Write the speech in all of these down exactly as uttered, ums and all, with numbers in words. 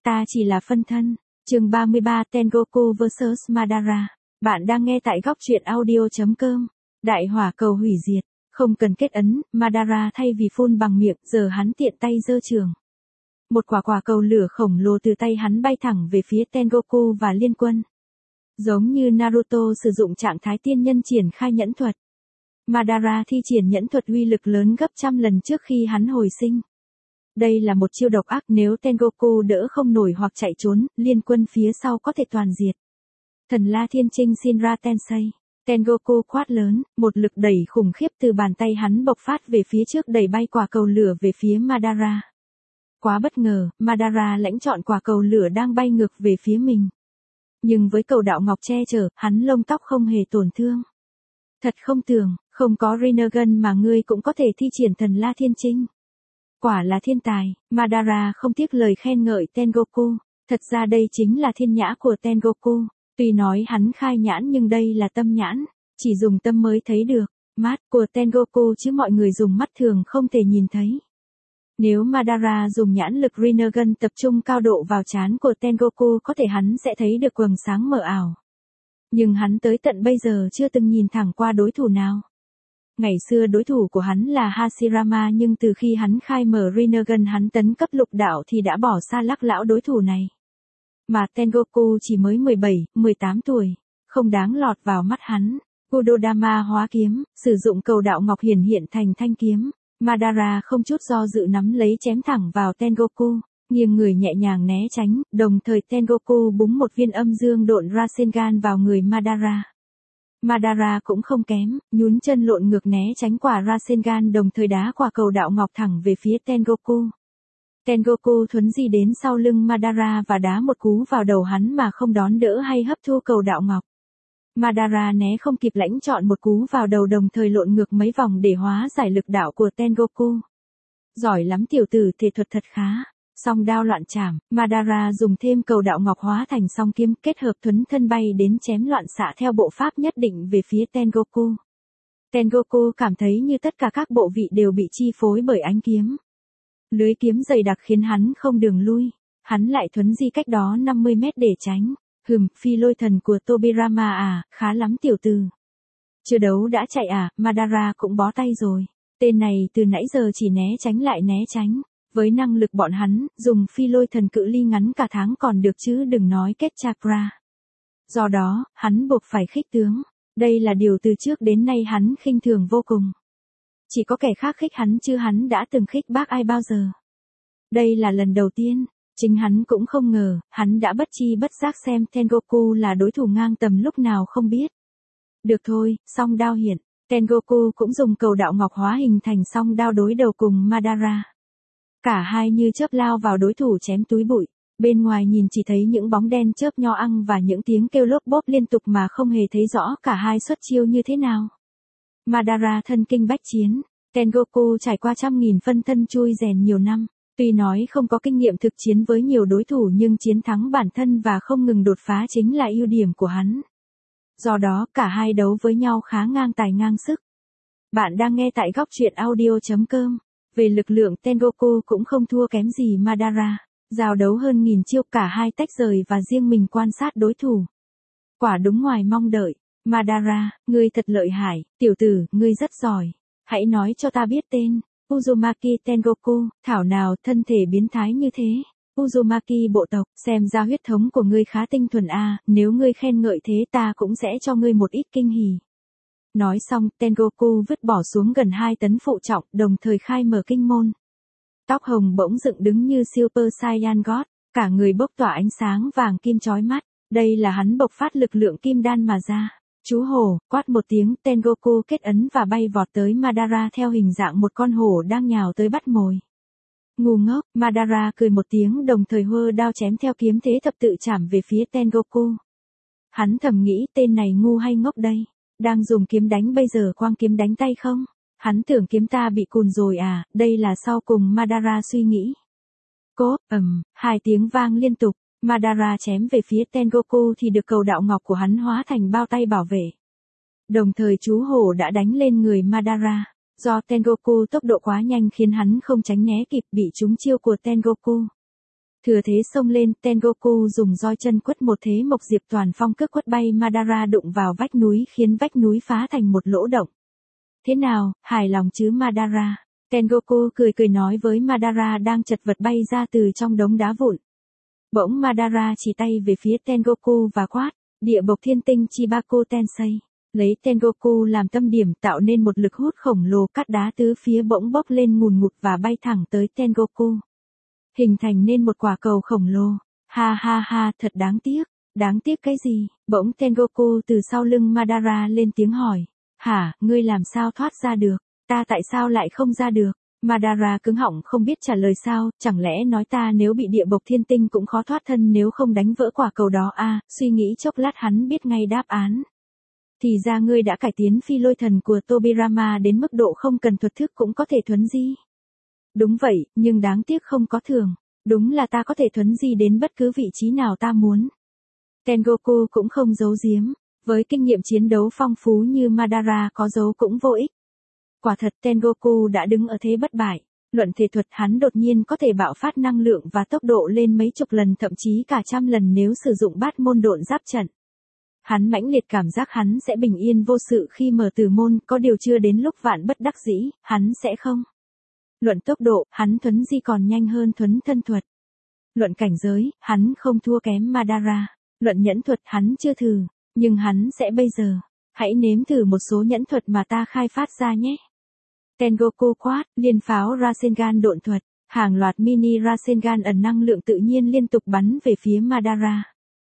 Ta chỉ là phân thân. Chương ba mươi ba Tengoku versus Madara. Bạn đang nghe tại góc truyện audio chấm com. Đại hỏa cầu hủy diệt. Không cần kết ấn, Madara thay vì phun bằng miệng, giờ hắn tiện tay giơ trường. Một quả quả cầu lửa khổng lồ từ tay hắn bay thẳng về phía Tengoku và liên quân. Giống như Naruto sử dụng trạng thái tiên nhân triển khai nhẫn thuật. Madara thi triển nhẫn thuật uy lực lớn gấp trăm lần trước khi hắn hồi sinh. Đây là một chiêu độc ác, nếu Tengoku đỡ không nổi hoặc chạy trốn, liên quân phía sau có thể toàn diệt. Thần La Thiên Trinh Shinra Tensei. Tengoku quát lớn, một lực đẩy khủng khiếp từ bàn tay hắn bộc phát về phía trước, đẩy bay quả cầu lửa về phía Madara. Quá bất ngờ, Madara lãnh chọn quả cầu lửa đang bay ngược về phía mình. Nhưng với cầu đạo ngọc che chở, hắn lông tóc không hề tổn thương. Thật không tưởng, không có Rinnegan mà ngươi cũng có thể thi triển thần La Thiên Trinh. Quả là thiên tài. Madara không tiếc lời khen ngợi Tengoku. Thật ra đây chính là thiên nhã của Tengoku. Tuy nói hắn khai nhãn nhưng đây là tâm nhãn. Chỉ dùng tâm mới thấy được. Mắt của Tengoku chứ mọi người dùng mắt thường không thể nhìn thấy. Nếu Madara dùng nhãn lực Rinnegan tập trung cao độ vào trán của Tengoku, có thể hắn sẽ thấy được quầng sáng mờ ảo. Nhưng hắn tới tận bây giờ chưa từng nhìn thẳng qua đối thủ nào. Ngày xưa đối thủ của hắn là Hashirama, nhưng từ khi hắn khai mở Rinnegan hắn tấn cấp lục đạo thì đã bỏ xa lắc lão đối thủ này. Mà Tengoku chỉ mới mười bảy, mười tám tuổi, không đáng lọt vào mắt hắn. Kudodama hóa kiếm, sử dụng cầu đạo ngọc hiển hiện thành thanh kiếm. Madara không chút do dự nắm lấy chém thẳng vào Tengoku, nghiêng người nhẹ nhàng né tránh, đồng thời Tengoku búng một viên âm dương độn Rasengan vào người Madara. Madara cũng không kém, nhún chân lộn ngược né tránh quả Rasengan, đồng thời đá quả cầu đạo ngọc thẳng về phía Tengoku. Tengoku thuấn di đến sau lưng Madara và đá một cú vào đầu hắn mà không đón đỡ hay hấp thu cầu đạo ngọc. Madara né không kịp lãnh chọn một cú vào đầu, đồng thời lộn ngược mấy vòng để hóa giải lực đạo của Tengoku. Giỏi lắm tiểu tử, thể thuật thật khá. Song đao loạn chảm, Madara dùng thêm cầu đạo ngọc hóa thành song kiếm, kết hợp thuấn thân bay đến chém loạn xạ theo bộ pháp nhất định về phía Tengoku. Tengoku cảm thấy như tất cả các bộ vị đều bị chi phối bởi ánh kiếm. Lưới kiếm dày đặc khiến hắn không đường lui. Hắn lại thuấn di cách đó năm mươi mét để tránh. Hừm, phi lôi thần của Tobirama à, khá lắm tiểu tử. Chưa đấu đã chạy à, Madara cũng bó tay rồi. Tên này từ nãy giờ chỉ né tránh lại né tránh. Với năng lực bọn hắn, dùng phi lôi thần cự ly ngắn cả tháng còn được chứ đừng nói kết chakra. Do đó, hắn buộc phải khích tướng. Đây là điều từ trước đến nay hắn khinh thường vô cùng. Chỉ có kẻ khác khích hắn chứ hắn đã từng khích bác ai bao giờ. Đây là lần đầu tiên. Chính hắn cũng không ngờ, hắn đã bất chi bất giác xem Tengoku là đối thủ ngang tầm lúc nào không biết. Được thôi, song đao hiện. Tengoku cũng dùng cầu đạo ngọc hóa hình thành song đao đối đầu cùng Madara. Cả hai như chớp lao vào đối thủ chém túi bụi. Bên ngoài nhìn chỉ thấy những bóng đen chớp nho ăn và những tiếng kêu lốp bốp liên tục mà không hề thấy rõ cả hai xuất chiêu như thế nào. Madara thân kinh bách chiến. Tengoku trải qua trăm nghìn phân thân chui rèn nhiều năm. Tuy nói không có kinh nghiệm thực chiến với nhiều đối thủ nhưng chiến thắng bản thân và không ngừng đột phá chính là ưu điểm của hắn. Do đó cả hai đấu với nhau khá ngang tài ngang sức. Bạn đang nghe tại góc truyện audio chấm com. Về lực lượng Tengoku cũng không thua kém gì Madara. Giao đấu hơn nghìn chiêu, cả hai tách rời và riêng mình quan sát đối thủ. Quả đúng ngoài mong đợi. Madara, ngươi thật lợi hại, tiểu tử, ngươi rất giỏi. Hãy nói cho ta biết tên. Uzumaki Tengoku, thảo nào thân thể biến thái như thế. Uzumaki bộ tộc, xem ra huyết thống của ngươi khá tinh thuần a, nếu ngươi khen ngợi thế ta cũng sẽ cho ngươi một ít kinh hỉ. Nói xong, Tengoku vứt bỏ xuống gần hai tấn phụ trọng, đồng thời khai mở kinh môn. Tóc hồng bỗng dựng đứng như Super Saiyan God, cả người bốc tỏa ánh sáng vàng kim chói mắt. Đây là hắn bộc phát lực lượng kim đan mà ra. Chú hổ, quát một tiếng, Tengoku kết ấn và bay vọt tới Madara theo hình dạng một con hổ đang nhào tới bắt mồi. Ngu ngốc, Madara cười một tiếng đồng thời hơ đao chém theo kiếm thế thập tự chảm về phía Tengoku. Hắn thầm nghĩ tên này ngu hay ngốc đây, đang dùng kiếm đánh bây giờ quang kiếm đánh tay không? Hắn tưởng kiếm ta bị cùn rồi à, đây là sau cùng Madara suy nghĩ. Cốp, ầm, hai tiếng vang liên tục. Madara chém về phía Tengoku thì được cầu đạo ngọc của hắn hóa thành bao tay bảo vệ. Đồng thời chú hổ đã đánh lên người Madara. Do Tengoku tốc độ quá nhanh khiến hắn không tránh né kịp, bị trúng chiêu của Tengoku. Thừa thế xông lên, Tengoku dùng roi chân quất một thế mộc diệp toàn phong cước quất bay Madara đụng vào vách núi khiến vách núi phá thành một lỗ động. Thế nào, hài lòng chứ Madara? Tengoku cười cười nói với Madara đang chật vật bay ra từ trong đống đá vụn. Bỗng Madara chỉ tay về phía Tengoku và quát, địa bộc thiên tinh Chibaku Tensei. Lấy Tengoku làm tâm điểm tạo nên một lực hút khổng lồ, cắt đá tứ phía bỗng bốc lên ngùn ngụt và bay thẳng tới Tengoku. Hình thành nên một quả cầu khổng lồ. Ha ha ha, thật đáng tiếc. Đáng tiếc cái gì? Bỗng Tengoku từ sau lưng Madara lên tiếng hỏi. Hả, ngươi làm sao thoát ra được? Ta tại sao lại không ra được? Madara cứng họng không biết trả lời sao, chẳng lẽ nói ta nếu bị địa bộc thiên tinh cũng khó thoát thân nếu không đánh vỡ quả cầu đó à, suy nghĩ chốc lát hắn biết ngay đáp án. Thì ra ngươi đã cải tiến phi lôi thần của Tobirama đến mức độ không cần thuật thức cũng có thể thuấn di. Đúng vậy, nhưng đáng tiếc không có thường. Đúng là ta có thể thuấn di đến bất cứ vị trí nào ta muốn. Tengoku cũng không giấu giếm. Với kinh nghiệm chiến đấu phong phú như Madara có giấu cũng vô ích. Quả thật Tengoku đã đứng ở thế bất bại. Luận thể thuật hắn đột nhiên có thể bạo phát năng lượng và tốc độ lên mấy chục lần thậm chí cả trăm lần nếu sử dụng bát môn độn giáp trận. Hắn mãnh liệt cảm giác hắn sẽ bình yên vô sự khi mở tử môn, có điều chưa đến lúc vạn bất đắc dĩ, hắn sẽ không. Luận tốc độ, hắn thuấn di còn nhanh hơn thuấn thân thuật. Luận cảnh giới, hắn không thua kém Madara. Luận nhẫn thuật hắn chưa thử, nhưng hắn sẽ bây giờ. Hãy nếm thử một số nhẫn thuật mà ta khai phát ra nhé. Tengoku quát, liên pháo Rasengan độn thuật, hàng loạt mini Rasengan ẩn năng lượng tự nhiên liên tục bắn về phía Madara.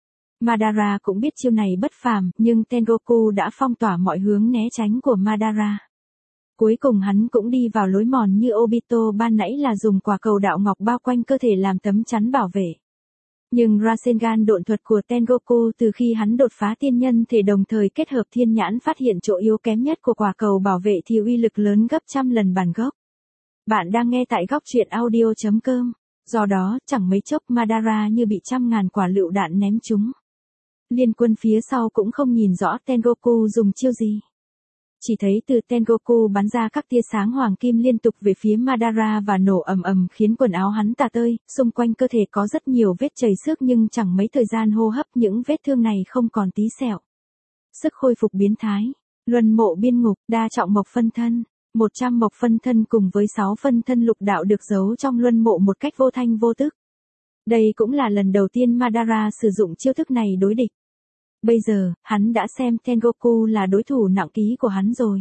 Madara cũng biết chiêu này bất phàm, nhưng Tengoku đã phong tỏa mọi hướng né tránh của Madara. Cuối cùng hắn cũng đi vào lối mòn như Obito ban nãy là dùng quả cầu đạo ngọc bao quanh cơ thể làm tấm chắn bảo vệ. Nhưng Rasengan độn thuật của Tengoku từ khi hắn đột phá tiên nhân thể đồng thời kết hợp thiên nhãn phát hiện chỗ yếu kém nhất của quả cầu bảo vệ thì uy lực lớn gấp trăm lần bản gốc. Bạn đang nghe tại góc truyện audio chấm com. Do đó, chẳng mấy chốc Madara như bị trăm ngàn quả lựu đạn ném trúng. Liên quân phía sau cũng không nhìn rõ Tengoku dùng chiêu gì. Chỉ thấy từ Tengoku bắn ra các tia sáng hoàng kim liên tục về phía Madara và nổ ầm ầm khiến quần áo hắn tả tơi, xung quanh cơ thể có rất nhiều vết chảy xước nhưng chẳng mấy thời gian hô hấp những vết thương này không còn tí sẹo. Sức khôi phục biến thái, luân mộ biên ngục, đa trọng mộc phân thân, một trăm mộc phân thân cùng với sáu phân thân lục đạo được giấu trong luân mộ một cách vô thanh vô tức. Đây cũng là lần đầu tiên Madara sử dụng chiêu thức này đối địch. Bây giờ, hắn đã xem Tengoku là đối thủ nặng ký của hắn rồi.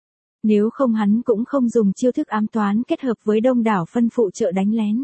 Nếu không hắn cũng không dùng chiêu thức ám toán kết hợp với đông đảo phân phụ trợ đánh lén.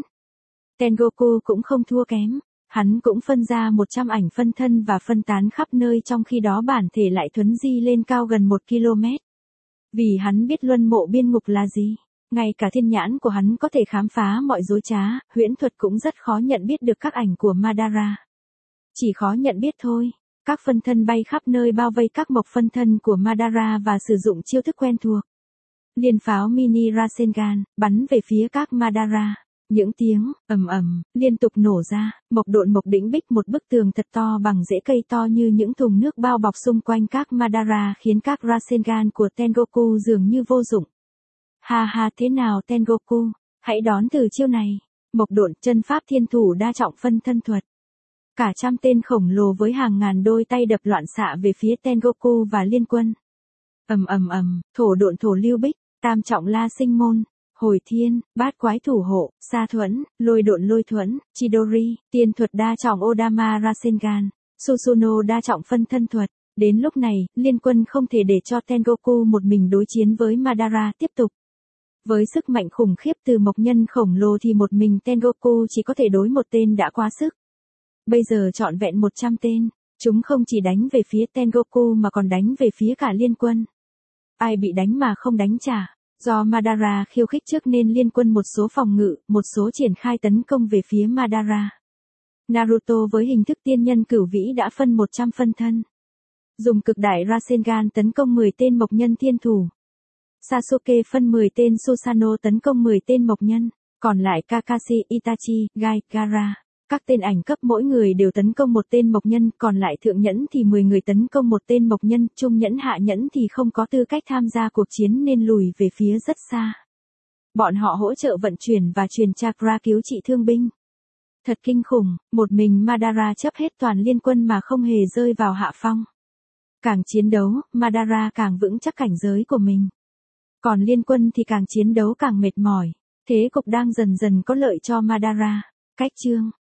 Tengoku cũng không thua kém. Hắn cũng phân ra một trăm ảnh phân thân và phân tán khắp nơi trong khi đó bản thể lại thuấn di lên cao gần một ki lô mét. Vì hắn biết luân mộ biên ngục là gì. Ngay cả thiên nhãn của hắn có thể khám phá mọi dối trá, huyễn thuật cũng rất khó nhận biết được các ảnh của Madara. Chỉ khó nhận biết thôi. Các phân thân bay khắp nơi bao vây các mộc phân thân của Madara và sử dụng chiêu thức quen thuộc. Liên pháo mini Rasengan, bắn về phía các Madara. Những tiếng, ầm ầm, liên tục nổ ra, mộc độn mộc đĩnh bích một bức tường thật to bằng rễ cây to như những thùng nước bao bọc xung quanh các Madara khiến các Rasengan của Tengoku dường như vô dụng. Ha ha thế nào Tengoku, hãy đón từ chiêu này. Mộc độn chân pháp thiên thủ đa trọng phân thân thuật. Cả trăm tên khổng lồ với hàng ngàn đôi tay đập loạn xạ về phía Tengoku và liên quân. Ầm ầm ầm, thổ độn thổ lưu bích, tam trọng la sinh môn, hồi thiên, bát quái thủ hộ, sa thuẫn, lôi độn lôi thuẫn, chidori, tiên thuật đa trọng Odama Rasengan, Susuno đa trọng phân thân thuật. Đến lúc này, liên quân không thể để cho Tengoku một mình đối chiến với Madara tiếp tục. Với sức mạnh khủng khiếp từ mộc nhân khổng lồ thì một mình Tengoku chỉ có thể đối một tên đã quá sức. Bây giờ trọn vẹn một trăm tên, chúng không chỉ đánh về phía Tengoku mà còn đánh về phía cả liên quân. Ai bị đánh mà không đánh trả, do Madara khiêu khích trước nên liên quân một số phòng ngự, một số triển khai tấn công về phía Madara. Naruto với hình thức tiên nhân cửu vĩ đã phân một trăm phân thân. Dùng cực đại Rasengan tấn công mười tên mộc nhân thiên thủ. Sasuke phân mười tên Susanoo tấn công mười tên mộc nhân, còn lại Kakashi, Itachi, Gai, Gaara. Các tên ảnh cấp mỗi người đều tấn công một tên mộc nhân, còn lại thượng nhẫn thì mười người tấn công một tên mộc nhân, trung nhẫn hạ nhẫn thì không có tư cách tham gia cuộc chiến nên lùi về phía rất xa. Bọn họ hỗ trợ vận chuyển và truyền chakra cứu trị thương binh. Thật kinh khủng, một mình Madara chấp hết toàn liên quân mà không hề rơi vào hạ phong. Càng chiến đấu, Madara càng vững chắc cảnh giới của mình. Còn liên quân thì càng chiến đấu càng mệt mỏi. Thế cục đang dần dần có lợi cho Madara. Cách chương